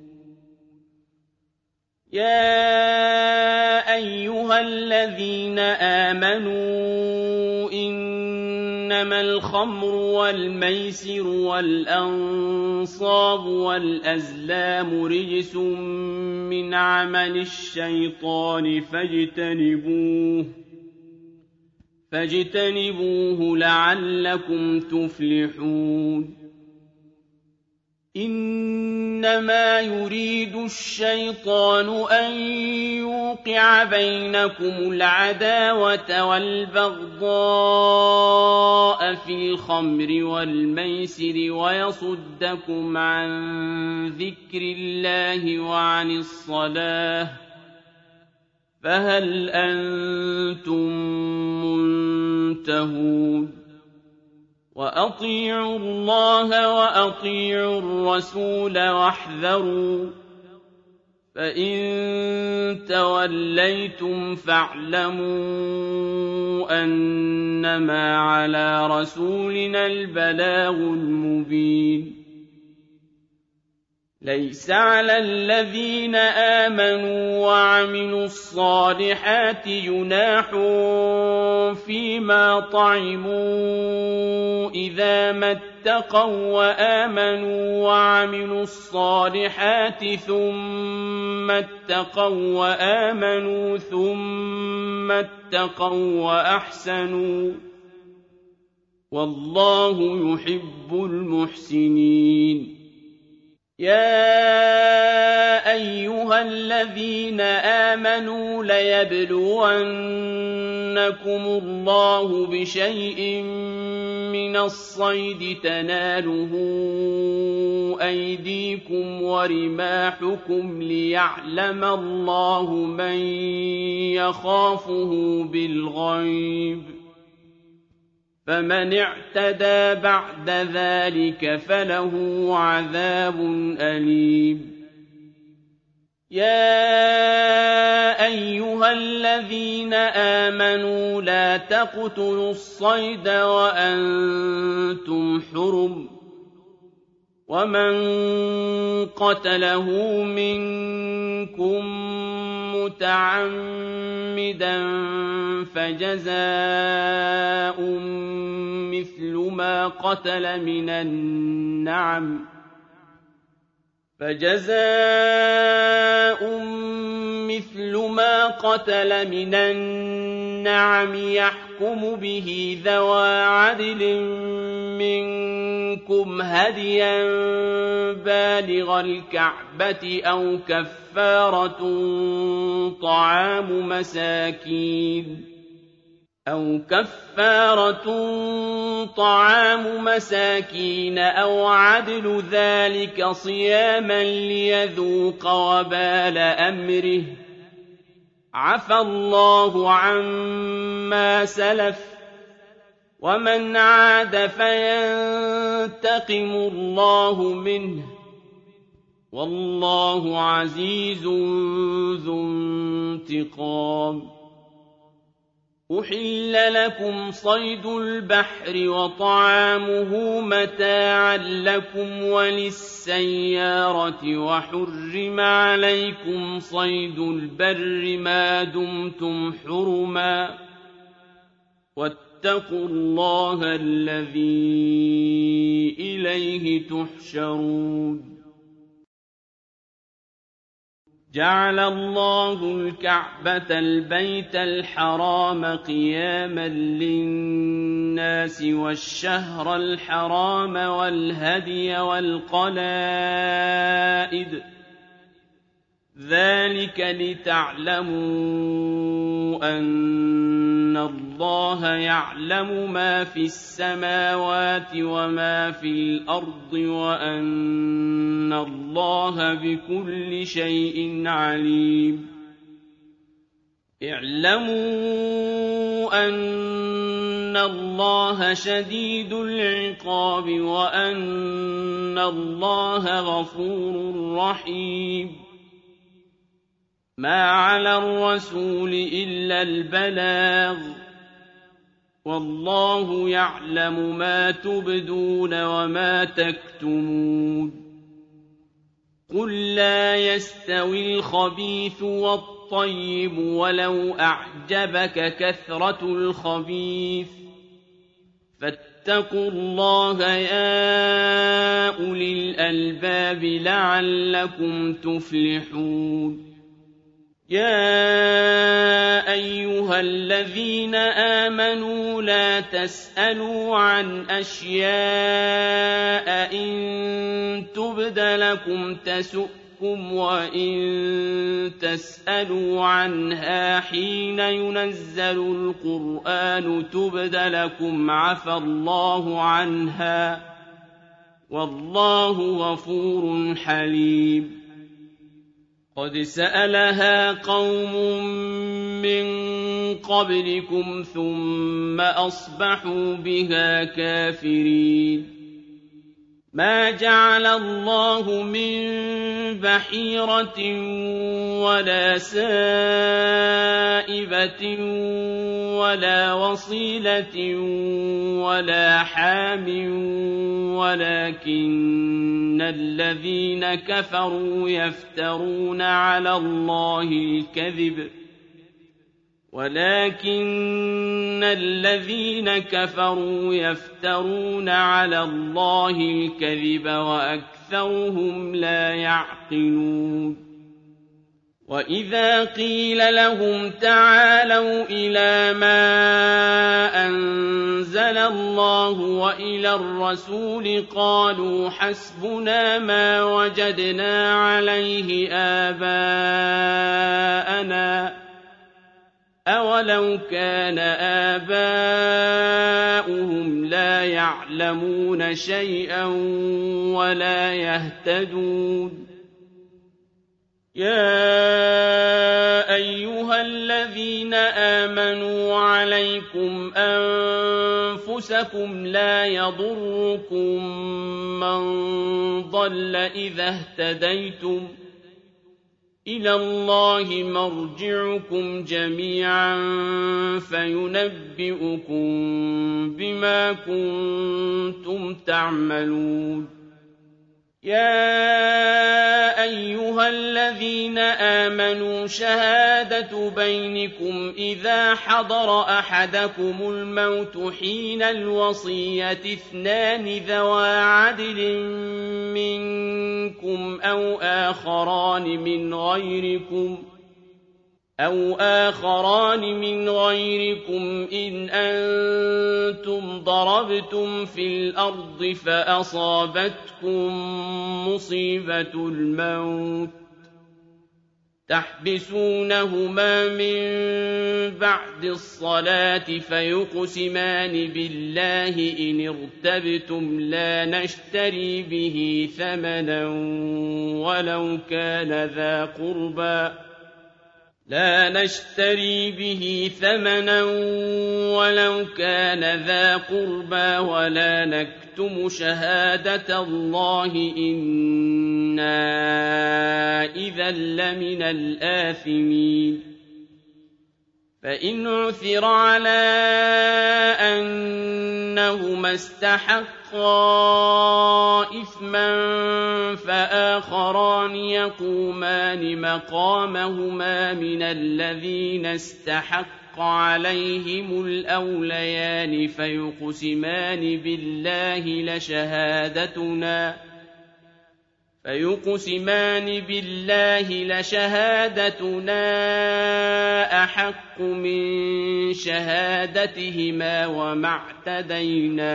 Speaker 1: يا أيها الذين آمنوا إنما الخمر والميسر والأنصاب والأزلام رجس من عمل الشيطان فاجتنبوه فاجتنبوه لعلكم تفلحون إنما يريد الشيطان أن يوقع بينكم العداوة والبغضاء في الخمر والميسر ويصدكم عن ذكر الله وعن الصلاة فهل أنتم منتهون وأطيعوا الله وأطيعوا الرسول واحذروا فإن توليتم فاعلموا أنما على رسولنا البلاغ المبين ليس على الذين آمنوا وعملوا الصالحات جناح فيما طعموا إذا ما اتقوا وآمنوا وعملوا الصالحات ثم اتقوا وآمنوا ثم اتقوا وأحسنوا والله يحب المحسنين يا أيها الذين آمنوا ليبلونكم الله بشيء من الصيد تناله أيديكم ورماحكم ليعلم الله من يخافه بالغيب فمن اعتدى بعد ذلك فله عذاب أليم يا أيها الذين آمنوا لا تقتلوا الصيد وأنتم حرم ومن قتله منكم متعمدا فجزاء مثل ما قتل من النعم فجزاء مثل ما قتل من النعم يحكم به ذوى عدل منكم هديا بالغ الكعبة أو كفارة طعام مساكين أو كفارة طعام مساكين أو عدل ذلك صياما ليذوق وبال أمره عفى الله عما سلف ومن عاد فينتقم الله منه والله عزيز ذو انتقام أحل لكم صيد البحر وطعامه متاعا لكم وللسيارة وحرم عليكم صيد البر ما دمتم حرما واتقوا الله الذي إليه تحشرون جعل الله الكعبة البيت الحرام قياما للناس والشهر الحرام والهدي والقلائد ذلك لتعلموا أن الله يعلم ما في السماوات وما في الأرض وأن الله بكل شيء عليم اعلموا أن الله شديد العقاب وأن الله غفور رحيم ما على الرسول إلا البلاغ والله يعلم ما تبدون وما تكتمون قل لا يستوي الخبيث والطيب ولو أعجبك كثرة الخبيث فاتقوا الله يا أولي الألباب لعلكم تفلحون يا أيها الذين آمنوا لا تسألوا عن أشياء إن تبد لكم تسؤكم وإن تسألوا عنها حين ينزل القرآن تبد لكم عفى الله عنها والله غفور حليم قد سألها قوم من قبلكم ثم أصبحوا بها كافرين ما جعل الله من بحيرة ولا سائبة ولا وصيلة ولا حام ولكن الذين كفروا يفترون على الله الكذب ولكن الذين كفروا يفترون على الله الكذب وأكثرهم لا يعقلون وإذا قيل لهم تعالوا إلى ما أنزل الله وإلى الرسول قالوا حسبنا ما وجدنا عليه آباءنا أولو كان آباؤهم لا يعلمون شيئا ولا يهتدون يا أيها الذين آمنوا عليكم أنفسكم لا يضركم من ضل إذا اهتديتم إلى الله مرجعكم جميعا فينبئكم بما كنتم تعملون يَا أَيُّهَا الَّذِينَ آمَنُوا شَهَادَةُ بَيْنِكُمْ إِذَا حَضَرَ أَحَدَكُمُ الْمَوْتُ حِينَ الْوَصِيَّةِ اثْنَانِ ذَوَا عَدْلٍ مِّنكُمْ أَوْ آخَرَانِ مِنْ غَيْرِكُمْ أَوْ آخَرَانِ مِنْ غَيْرِكُمْ إِنْ أَنتُمْ ضَرَبْتُمْ فِي الْأَرْضِ فَأَصَابَتْكُم مُّصِيبَةُ الْمَوْتِ تَحْبِسُونَهُمَا مِن بَعْدِ الصَّلَاةِ فَيُقْسِمَانِ بِاللَّهِ إِنِ ارْتَبْتُمْ لَا نَشْتَرِي بِهِ ثَمَنًا وَلَوْ كَانَ ذَا قُرْبَىٰ لا نشتري به ثمنا ولو كان ذا قربى ولا نكتم شهادة الله إنا إذا لمن الآثمين فإن عثر على أنهما استحقا إثما فآخران يقومان مقامهما من الذين استحق عليهم الأوليان فيقسمان بالله لشهادتنا فيقسمان بالله لشهادتنا أحق من شهادتهما وما اعتدينا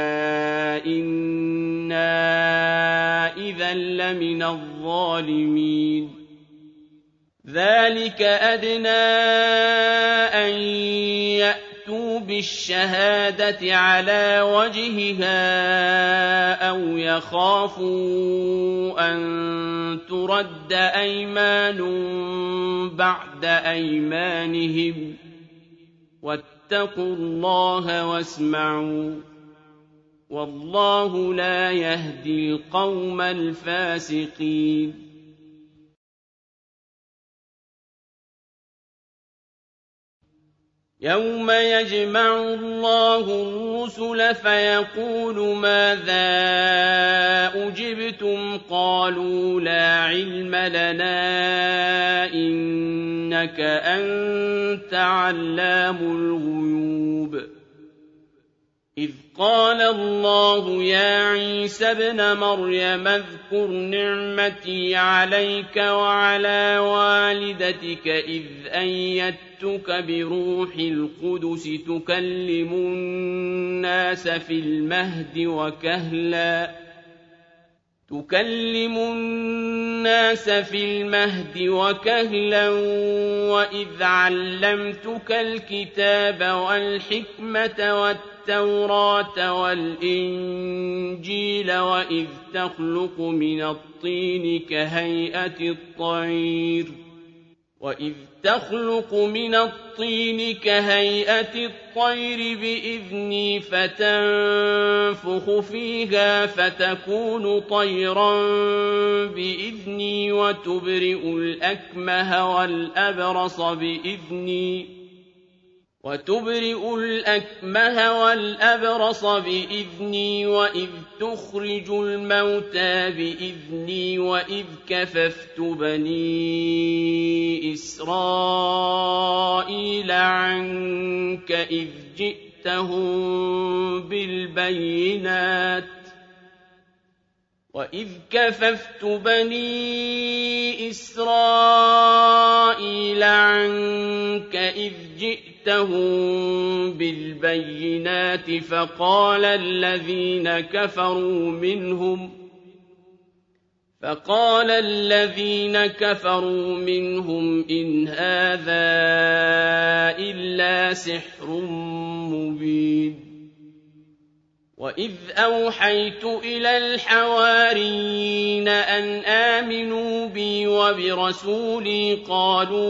Speaker 1: إنا إذا لمن الظالمين ذلك أدنى أن يأتوا بالشهادة على وجهها أو يخافوا أن ترد أيمان بعد أيمانهم واتقوا الله واسمعوا والله لا يهدي القوم الفاسقين يوم يجمع الله الرسل فيقول ماذا أجبتم قالوا لا علم لنا إنك أنت علام الغيوب إذ قال الله يا عيسى ابن مريم اذكر نعمتي عليك وعلى والدتك إذ أيدتك بروح القدس تكلم الناس في المهد وكهلا تكلم الناس في المهد وكهلا وإذ علمتك الكتاب والحكمة والتوراة والإنجيل وإذ تخلق من الطين كهيئة الطير وإذ تخلق من الطين كهيئة الطير بإذني فتنفخ فيها فتكون طيرا بإذني وتبرئ الأكمه والأبرص بإذني وتبرئ الأكمه والأبرص بإذني وإذ تخرج الموتى بإذني وإذ كففت بني إسرائيل عنك إذ جئتهم بالبينات وإذ كففت بني إسرائيل عنك إذ جئتهم بالبينات فقال الذين كفروا منهم فقال الذين كفروا منهم إن هذا إلا سحر مبين وإذ أوحيت إلى الحواريين أن آمنوا بي وبرسولي قالوا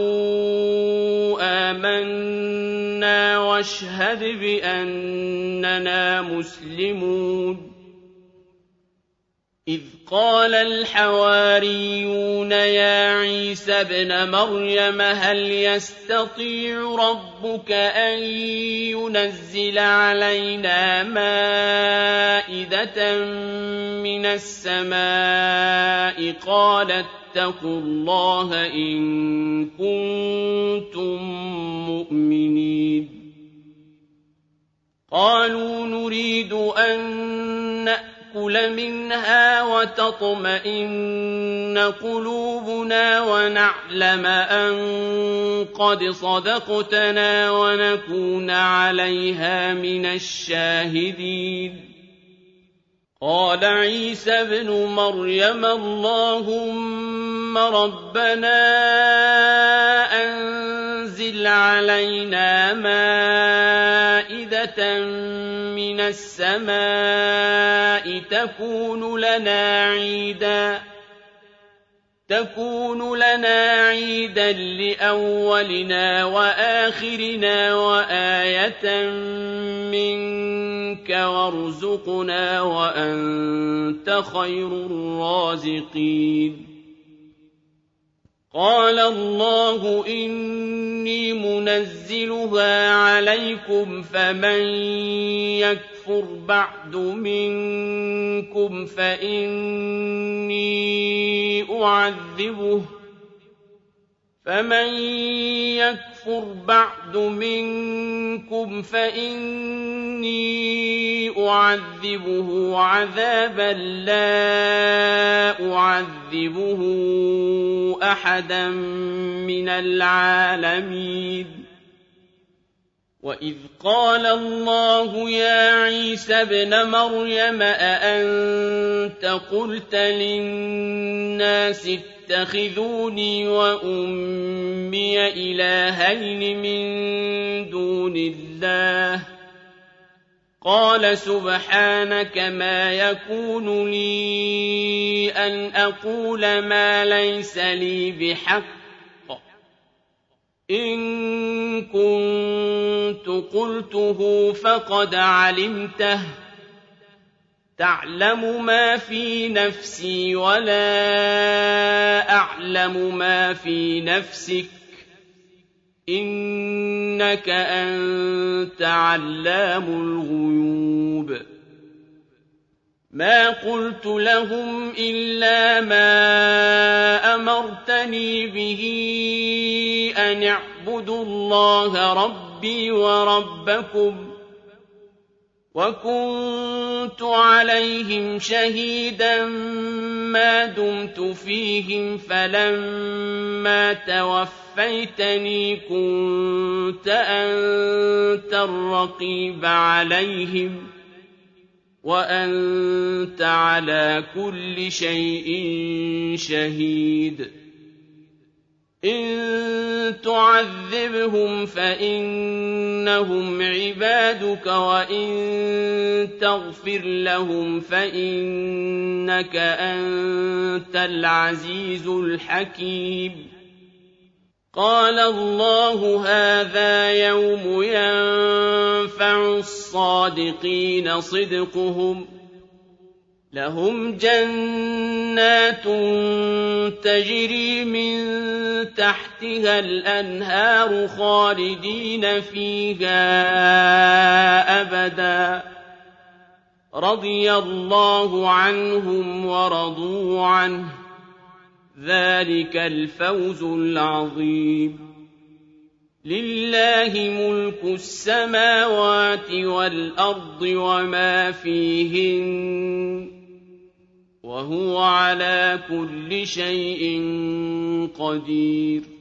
Speaker 1: آمنا واشهد بأننا مسلمون إذ قال الحواريون يا عيسى ابن مريم هل يستطيع ربك أن ينزل علينا مائدة مَائِدَةً مِّنَ السَّمَاءِ قَالَ اتَّقُوا اللَّهَ إِن كُنتُم مُّؤْمِنِينَ قَالُوا نُرِيدُ أَن نَّأْكُلَ مِنْهَا وَتَطْمَئِنَّ قُلُوبُنَا وَنَعْلَمَ أَن قَدْ صَدَقْتَنَا وَنَكُونَ عَلَيْهَا مِنَ الشَّاهِدِينَ قَالَ عِيسَى ابْنُ مَرْيَمَ اللَّهُمَّ رَبَّنَا أَنزِلْ عَلَيْنَا مَائِدَةً مِّنَ السَّمَاءِ تَكُونُ لَنَا عِيدًا تكون لنا عيدا لأولنا وآخرنا وآية منك وارزقنا وأنت خير الرازقين قال الله إني منزلها عليكم فمن يكفر بعد منكم فإني أعذبه فمن يكفر بعد منكم فإني أعذبه عذابا لا أعذبه أحدا من العالمين وإذ قال الله يا عيسى ابْنَ مَرْيَمَ أأنت قلت للناس اتخذوني وأمي إلهين من دون الله قال سبحانك ما يكون لي أن أقول ما ليس لي بحق إن كنت قلته فقد علمته تعلم ما في نفسي ولا أعلم ما في نفسك إنك أنت علام الغيوب ما قلت لهم إلا ما أمرتني به أن اعبدوا الله ربي وربكم وكنت عليهم شهيدا ما دمت فيهم فلما توفيتني كنت أنت الرقيب عليهم وأنت على كل شيء شهيد إن تعذبهم فإنهم عبادك وإن تغفر لهم فإنك أنت العزيز الحكيم قال الله هذا يوم ينفع الصادقين صدقهم لهم جنات تجري من تحتها الأنهار خالدين فيها أبدا رضي الله عنهم ورضوا عنه ذلك الفوز العظيم لله ملك السماوات والأرض وما فيهن وهو على كل شيء قدير